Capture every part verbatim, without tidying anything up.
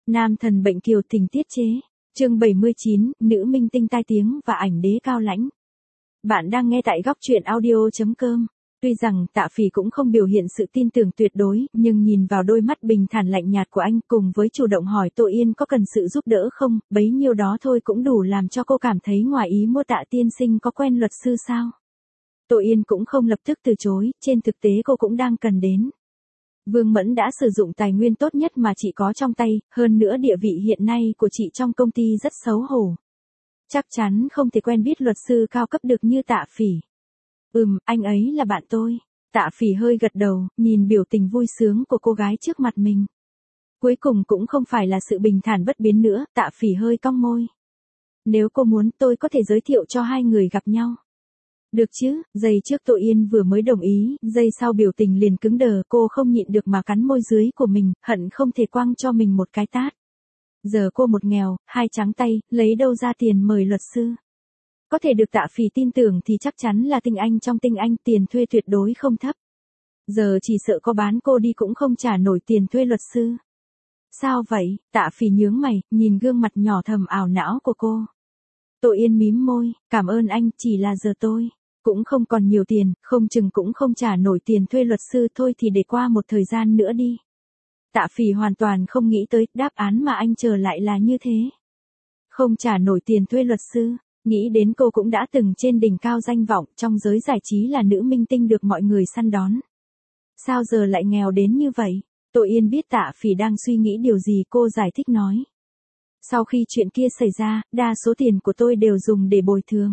Nam thần bệnh kiều tình tiết chế. Chương bảy mươi chín, nữ minh tinh tai tiếng và ảnh đế cao lãnh. Bạn đang nghe tại góc truyện audio chấm com. Tuy rằng Tạ Phỉ cũng không biểu hiện sự tin tưởng tuyệt đối, nhưng nhìn vào đôi mắt bình thản lạnh nhạt của anh cùng với chủ động hỏi Tô Yên có cần sự giúp đỡ không, bấy nhiêu đó thôi cũng đủ làm cho cô cảm thấy ngoài ý mua Tạ tiên sinh có quen luật sư sao. Tô Yên cũng không lập tức từ chối, trên thực tế cô cũng đang cần đến. Vương Mẫn đã sử dụng tài nguyên tốt nhất mà chị có trong tay, hơn nữa địa vị hiện nay của chị trong công ty rất xấu hổ. Chắc chắn không thể quen biết luật sư cao cấp được như Tạ Phỉ. Ừm, anh ấy là bạn tôi. Tạ Phỉ hơi gật đầu, nhìn biểu tình vui sướng của cô gái trước mặt mình. Cuối cùng cũng không phải là sự bình thản bất biến nữa, Tạ Phỉ hơi cong môi. Nếu cô muốn tôi có thể giới thiệu cho hai người gặp nhau. Được chứ, giây trước Tô Yên vừa mới đồng ý, giây sau biểu tình liền cứng đờ, cô không nhịn được mà cắn môi dưới của mình, hận không thể quăng cho mình một cái tát. Giờ cô một nghèo, hai trắng tay, lấy đâu ra tiền mời luật sư. Có thể được Tạ Phỉ tin tưởng thì chắc chắn là tinh anh trong tinh anh, tiền thuê tuyệt đối không thấp. Giờ chỉ sợ có bán cô đi cũng không trả nổi tiền thuê luật sư. Sao vậy? Tạ Phỉ nhướng mày, nhìn gương mặt nhỏ thầm ảo não của cô. Tô Yên mím môi, cảm ơn anh, chỉ là giờ tôi cũng không còn nhiều tiền, không chừng cũng không trả nổi tiền thuê luật sư, thôi thì để qua một thời gian nữa đi. Tạ Phỉ hoàn toàn không nghĩ tới đáp án mà anh chờ lại là như thế. Không trả nổi tiền thuê luật sư, nghĩ đến cô cũng đã từng trên đỉnh cao danh vọng trong giới giải trí là nữ minh tinh được mọi người săn đón. Sao giờ lại nghèo đến như vậy? Tô Yên biết Tạ Phỉ đang suy nghĩ điều gì, cô giải thích nói. Sau khi chuyện kia xảy ra, đa số tiền của tôi đều dùng để bồi thường.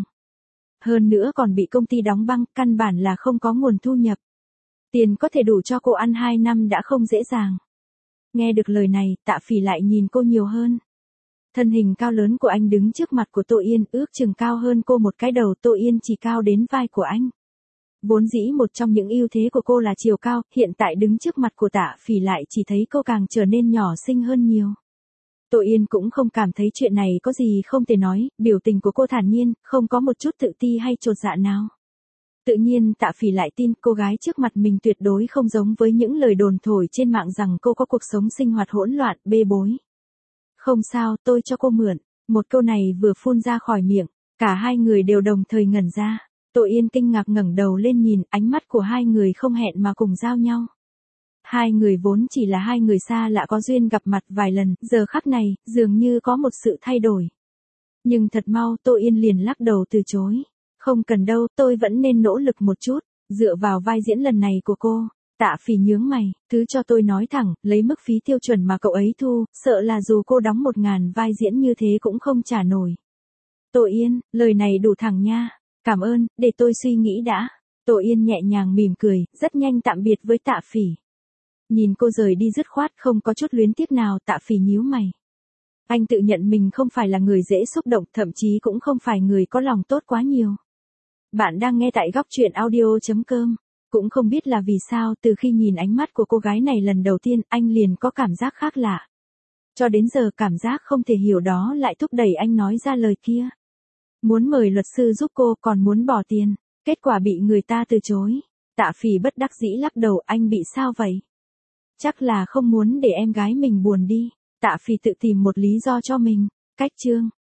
Hơn nữa còn bị công ty đóng băng, căn bản là không có nguồn thu nhập. Tiền có thể đủ cho cô ăn hai năm đã không dễ dàng. Nghe được lời này, Tạ Phỉ lại nhìn cô nhiều hơn. Thân hình cao lớn của anh đứng trước mặt của Tô Yên, ước chừng cao hơn cô một cái đầu, Tô Yên chỉ cao đến vai của anh. Vốn dĩ một trong những ưu thế của cô là chiều cao, hiện tại đứng trước mặt của Tạ Phỉ lại chỉ thấy cô càng trở nên nhỏ xinh hơn nhiều. Tô Yên cũng không cảm thấy chuyện này có gì không thể nói, biểu tình của cô thản nhiên, không có một chút tự ti hay chột dạ nào. Tự nhiên Tạ Phỉ lại tin cô gái trước mặt mình tuyệt đối không giống với những lời đồn thổi trên mạng rằng cô có cuộc sống sinh hoạt hỗn loạn, bê bối. Không sao, tôi cho cô mượn. Một câu này vừa phun ra khỏi miệng, cả hai người đều đồng thời ngẩn ra. Tô Yên kinh ngạc ngẩng đầu lên nhìn, ánh mắt của hai người không hẹn mà cùng giao nhau. Hai người vốn chỉ là hai người xa lạ có duyên gặp mặt vài lần, giờ khắc này, dường như có một sự thay đổi. Nhưng thật mau Tô Yên liền lắc đầu từ chối. Không cần đâu, tôi vẫn nên nỗ lực một chút, dựa vào vai diễn lần này của cô. Tạ Phỉ nhướng mày, thứ cho tôi nói thẳng, lấy mức phí tiêu chuẩn mà cậu ấy thu, sợ là dù cô đóng một ngàn vai diễn như thế cũng không trả nổi. Tô Yên, lời này đủ thẳng nha, cảm ơn, để tôi suy nghĩ đã. Tô Yên nhẹ nhàng mỉm cười, rất nhanh tạm biệt với Tạ Phỉ. Nhìn cô rời đi dứt khoát không có chút luyến tiếc nào, Tạ Phỉ nhíu mày. Anh tự nhận mình không phải là người dễ xúc động, thậm chí cũng không phải người có lòng tốt quá nhiều. Bạn đang nghe tại góc truyện audio chấm com. Cũng không biết là vì sao từ khi nhìn ánh mắt của cô gái này lần đầu tiên anh liền có cảm giác khác lạ. Cho đến giờ cảm giác không thể hiểu đó lại thúc đẩy anh nói ra lời kia. Muốn mời luật sư giúp cô còn muốn bỏ tiền, kết quả bị người ta từ chối. Tạ Phỉ bất đắc dĩ lắc đầu, anh bị sao vậy? Chắc là không muốn để em gái mình buồn đi. Tạ Phỉ tự tìm một lý do cho mình. Cách chương